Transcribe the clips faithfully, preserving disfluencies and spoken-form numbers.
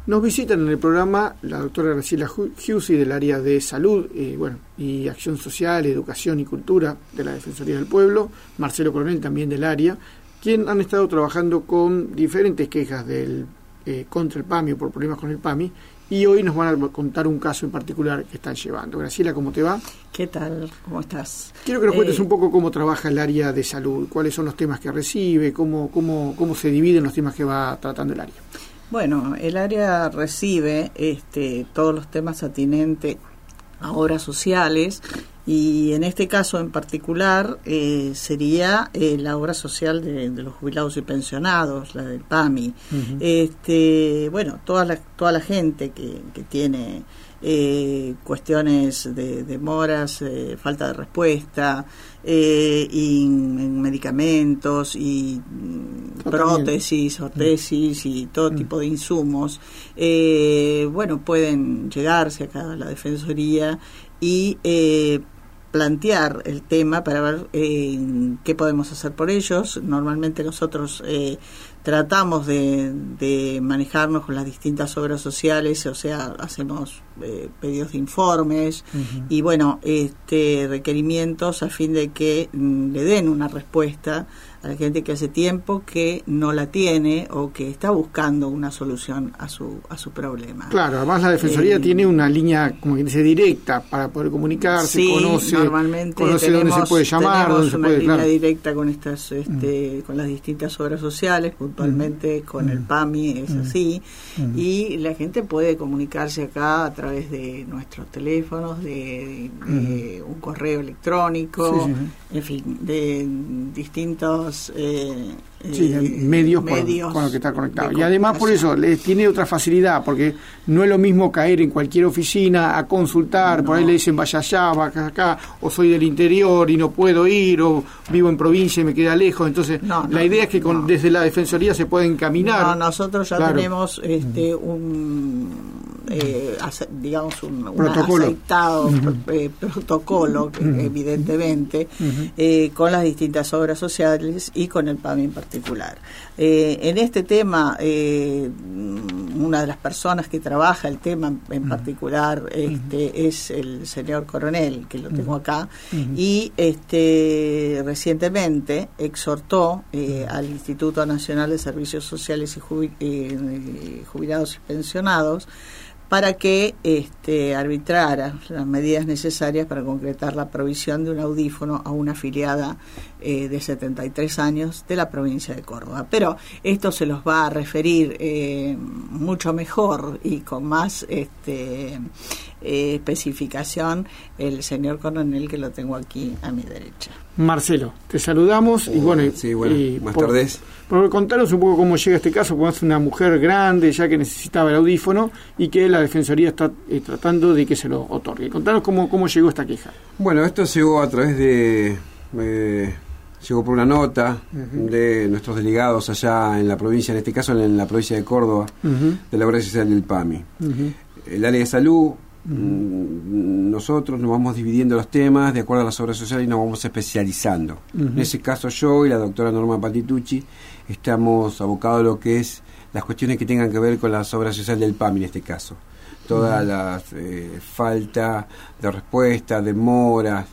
Nos visitan en el programa la doctora Graciela Giussi del área de salud eh, bueno, y acción social, educación y cultura de la Defensoría del Pueblo, Marcelo Coronel también del área, quien han estado trabajando con diferentes quejas del, eh, contra el PAMI o por problemas con el PAMI, y hoy nos van a contar un caso en particular que están llevando. Graciela, ¿cómo te va? ¿Qué tal? ¿Cómo estás? Quiero que nos cuentes eh, un poco cómo trabaja el área de salud, cuáles son los temas que recibe, cómo, cómo, cómo se dividen los temas que va tratando el área. Bueno, el área recibe este, todos los temas atinentes a obras sociales, y en este caso en particular eh, sería eh, la obra social de, de los jubilados y pensionados, la del PAMI. Uh-huh. Este, bueno, toda la, toda la gente que, que tiene eh, cuestiones de demoras, eh, falta de respuesta, eh, y en medicamentos y prótesis, ortesis y todo uh-huh. tipo de insumos, eh, bueno, pueden llegarse acá a la Defensoría y eh, plantear el tema para ver eh, qué podemos hacer por ellos. Normalmente nosotros eh, tratamos de, de manejarnos con las distintas obras sociales, o sea, hacemos eh, pedidos de informes uh-huh. y bueno, este requerimientos a fin de que mm, le den una respuesta a la gente que hace tiempo que no la tiene o que está buscando una solución a su a su problema. Claro, además la Defensoría eh, tiene una línea, como que dice, directa para poder comunicarse, sí, conoce, normalmente conoce tenemos, dónde se puede llamar, tenemos dónde se una puede, línea claro. directa con estas este, mm. con las distintas obras sociales, puntualmente mm. con mm. el PAMI, es mm. así, mm. y la gente puede comunicarse acá a través de nuestros teléfonos, de, de mm. un correo electrónico, sí, sí. en fin, de distintos Eh, sí, eh, medios, medios con, con lo que está conectado. Y además por eso les tiene otra facilidad, porque no es lo mismo caer en cualquier oficina a consultar, no. por ahí le dicen vaya allá, vaya acá, o soy del interior y no puedo ir, o vivo en provincia y me queda lejos. Entonces no, no, la idea es que con, no. desde la Defensoría se puede encaminar. No, nosotros ya claro. tenemos este un eh, ace, digamos un protocolo. aceitado uh-huh. eh, protocolo que, uh-huh. evidentemente uh-huh. eh, con las distintas obras sociales y con el PAMI en particular. Eh, en este tema, eh, una de las personas que trabaja el tema en particular este, uh-huh. es el señor Coronel, que lo tengo acá, uh-huh. y este recientemente exhortó eh, al Instituto Nacional de Servicios Sociales y Jubil- eh, Jubilados y Pensionados para que este, arbitrara las medidas necesarias para concretar la provisión de un audífono a una afiliada eh, de setenta y tres años de la provincia de Córdoba. Pero esto se los va a referir eh, mucho mejor y con más este, eh, especificación el señor Coronel, que lo tengo aquí a mi derecha. Marcelo, te saludamos y bueno, sí, bueno y buenas por, tardes. Por contaros un poco cómo llega este caso, como es una mujer grande ya que necesitaba el audífono y que la Defensoría está eh, tratando de que se lo otorgue. Contanos cómo, cómo llegó esta queja. Bueno, esto llegó a través de... Eh, llegó por una nota uh-huh. de nuestros delegados allá en la provincia, en este caso en la provincia de Córdoba, uh-huh. de la obra social del PAMI. Uh-huh. El área de salud, uh-huh. nosotros nos vamos dividiendo los temas de acuerdo a las obras sociales y nos vamos especializando. Uh-huh. En ese caso yo y la doctora Norma Patitucci estamos abocados a lo que es las cuestiones que tengan que ver con las obras sociales del PAMI en este caso. Toda uh-huh. la eh, falta de respuesta, demoras,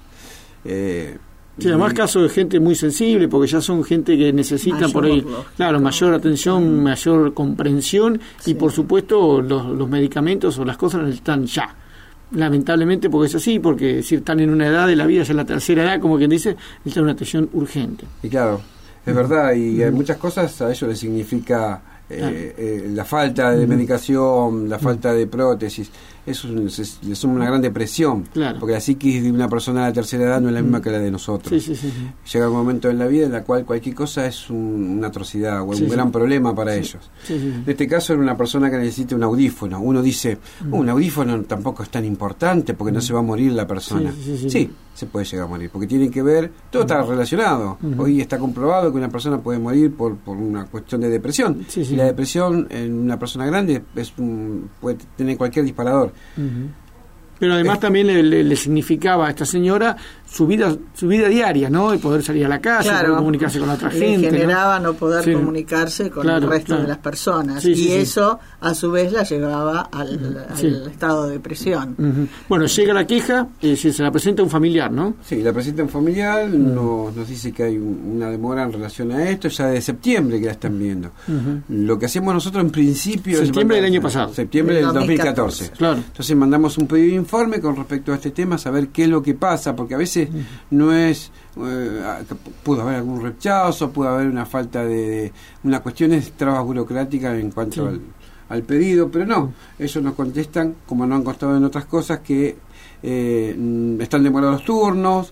eh, sí, además casos de gente muy sensible, porque ya son gente que necesitan mayor, por ahí, claro, mayor atención, mayor comprensión, sí. y por supuesto los, los medicamentos o las cosas necesitan ya. Lamentablemente, porque es así, porque si están en una edad de la vida, ya en la tercera edad, como quien dice, necesitan una atención urgente. Y claro, es verdad, y hay muchas cosas a ellos les significa eh, eh, la falta de medicación, la falta de prótesis. Eso es, es una gran depresión, claro. porque la psiquis de una persona de la tercera edad no es la misma que la de nosotros. Sí, sí, sí, sí. Llega un momento en la vida en la cual cualquier cosa es un, una atrocidad o sí, un sí. gran problema para sí. ellos. Sí, sí, sí. En este caso era una persona que necesita un audífono. Uno dice, oh, un audífono tampoco es tan importante porque no se va a morir la persona. Sí, sí, sí, sí. sí se puede llegar a morir, porque tiene que ver, todo está relacionado. Uh-huh. Hoy está comprobado que una persona puede morir por, por una cuestión de depresión. Sí, sí. Y la depresión en una persona grande es un, puede tener cualquier disparador. Uh-huh. Pero además eh. también le, le, le significaba a esta señora su vida su vida diaria, ¿no? Y poder salir a la calle, claro, poder comunicarse con la otra le gente. generaba no, no poder sí. comunicarse con claro, el resto claro. de las personas. Sí, y sí, eso, sí. a su vez, la llevaba al, sí. al estado de depresión. Uh-huh. Bueno, llega la queja, eh, si se la presenta un familiar, ¿no? Sí, la presenta un familiar, uh-huh. nos, nos dice que hay un, una demora en relación a esto, ya de septiembre que la están viendo. Uh-huh. Lo que hacemos nosotros en principio... Septiembre del año pasado. Septiembre del dos mil catorce. Claro. Entonces mandamos un pedido de informe con respecto a este tema, saber qué es lo que pasa, porque a veces uh-huh. no es... Eh, pudo haber algún rechazo, pudo haber una falta de, de una cuestión de trabas burocráticas en cuanto sí. al, al pedido, pero no, ellos nos contestan, como no han constado en otras cosas, que eh, están demorados los turnos,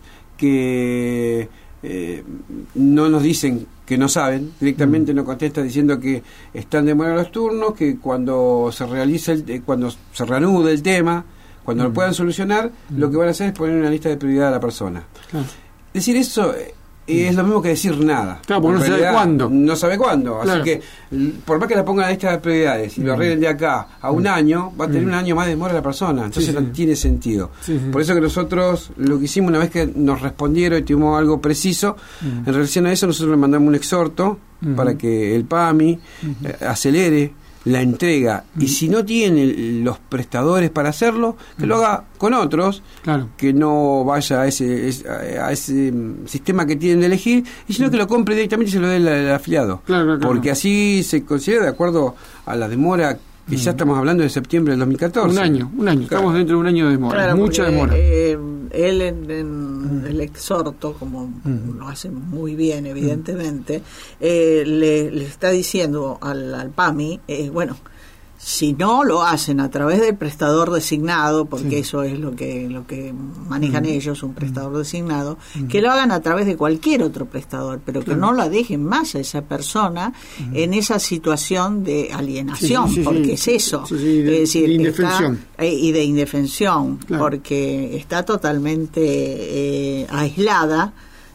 que eh, no nos dicen que no saben, directamente nos contesta diciendo que están demorados los turnos, que cuando se realice el, eh, cuando se reanude el tema, cuando mm. lo puedan solucionar, mm. lo que van a hacer es poner una lista de prioridad a la persona. Claro. Decir eso eh, es lo mismo que decir nada. Claro, porque no sabe cuándo. No sabe cuándo. Claro. Así que, por más que la pongan en la lista de prioridades y mm. lo arreglen de acá a un mm. año, va a tener mm. un año más de demora la persona. Entonces sí, sí. no tiene sentido. Sí, sí. Por eso que nosotros lo que hicimos, una vez que nos respondieron y tuvimos algo preciso, mm. en relación a eso, nosotros le mandamos un exhorto mm. para que el PAMI mm. eh, acelere la entrega, mm. y si no tiene los prestadores para hacerlo, que mm. lo haga con otros, claro. que no vaya a ese a ese sistema que tienen de elegir, y sino mm. que lo compre directamente y se lo dé al, al afiliado, claro, claro, porque claro. así se considera de acuerdo a la demora que mm. ya estamos hablando de septiembre del dos mil catorce. Un año, un año, claro. estamos dentro de un año de demora, claro, mucha porque, demora. Eh, él en, en mm. el exhorto, como mm. lo hace muy bien evidentemente, mm. eh, le, le está diciendo al, al PAMI, eh, bueno, si no lo hacen a través del prestador designado, porque sí. eso es lo que lo que manejan mm. ellos, un prestador mm. designado, mm. que lo hagan a través de cualquier otro prestador, pero claro. que no la dejen más a esa persona mm. en esa situación de alienación, sí, sí, sí, porque sí, es eso, sí, sí, de, es decir, de indefensión. Está, eh, y de indefensión, claro. porque está totalmente eh, aislada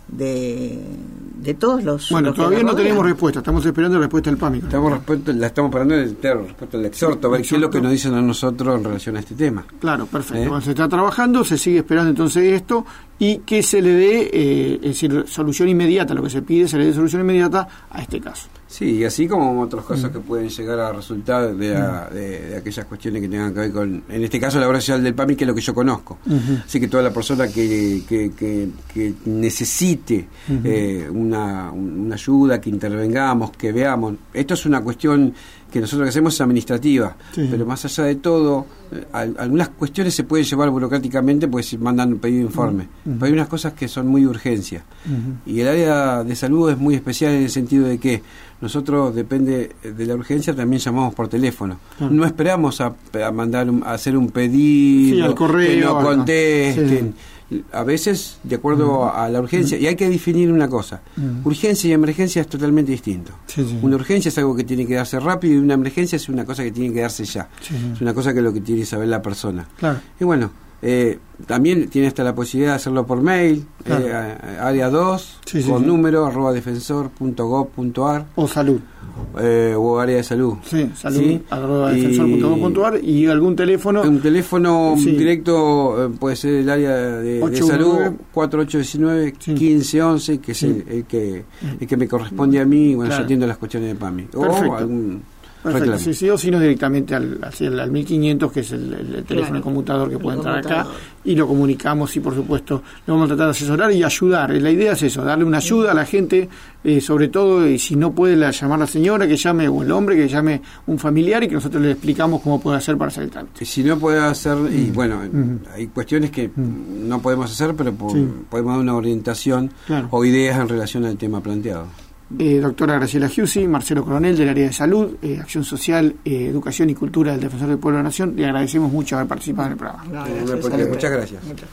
de de todos los... Bueno, todavía no tenemos respuesta, estamos esperando la respuesta del PAMI. Estamos respuesta, la estamos esperando el claro, respuesta del exhorto, a ver qué es lo que nos dicen a nosotros en relación a este tema. Claro, perfecto. ¿Eh? Bueno, se está trabajando, se sigue esperando entonces esto, y que se le dé, eh, es decir, solución inmediata, lo que se pide, se le dé solución inmediata a este caso. Sí, y así como otras cosas mm. que pueden llegar a resultar de, a, de, de aquellas cuestiones que tengan que ver con, en este caso, la obra social del PAMI, que es lo que yo conozco. Uh-huh. Así que toda la persona que, que, que, que necesite uh-huh. eh, una, una ayuda, que intervengamos, que veamos. Esto es una cuestión que nosotros hacemos es administrativa, sí. pero más allá de todo, eh, algunas cuestiones se pueden llevar burocráticamente porque se mandan un pedido de informe, uh-huh. pero hay unas cosas que son muy urgencias. Uh-huh. Y el área de salud es muy especial en el sentido de que nosotros, depende de la urgencia, también llamamos por teléfono. Uh-huh. No esperamos a, a mandar un, a hacer un pedido, sí, al correo, que no contesten. Sí. A veces de acuerdo uh-huh. a la urgencia, uh-huh. y hay que definir una cosa, uh-huh. urgencia y emergencia es totalmente distinto. Sí, sí. Una urgencia es algo que tiene que darse rápido y una emergencia es una cosa que tiene que darse ya. Sí, sí. Es una cosa que es lo que tiene que saber la persona. Claro. Y bueno, eh, también tiene hasta la posibilidad de hacerlo por mail, claro. eh, área dos, sí, sí, con sí. número, arroba defensor punto gob punto ar. O salud. Eh, o área de salud. Sí, salud, ¿sí? arroba defensor punto gob punto ar, y algún teléfono. Un teléfono sí. directo, eh, puede ser el área de, de salud, cuatro ocho uno nueve, uno cinco uno uno, que es sí. el, el, que, el que me corresponde a mí, bueno, claro. yo atiendo las cuestiones de PAMI. Perfecto. O algún Perfecto, sí, sí, o si no directamente al, al, al mil quinientos, que es el, el, el teléfono claro. conmutador que puede entrar acá, y lo comunicamos y por supuesto lo vamos a tratar de asesorar y ayudar. La idea es eso, darle una ayuda a la gente, eh, sobre todo, y si no puede la, llamar la señora, que llame, o el hombre, que llame un familiar, y que nosotros le explicamos cómo puede hacer para hacer el trámite. Si no puede hacer, y bueno, mm. hay cuestiones que mm. no podemos hacer, pero por, sí. podemos dar una orientación claro. o ideas en relación al tema planteado. Eh, doctora Graciela Giussi, Marcelo Coronel del área de salud, eh, acción social, eh, educación y cultura del Defensor del Pueblo de la Nación, le agradecemos mucho haber participado en el programa. No, gracias, muchas gracias.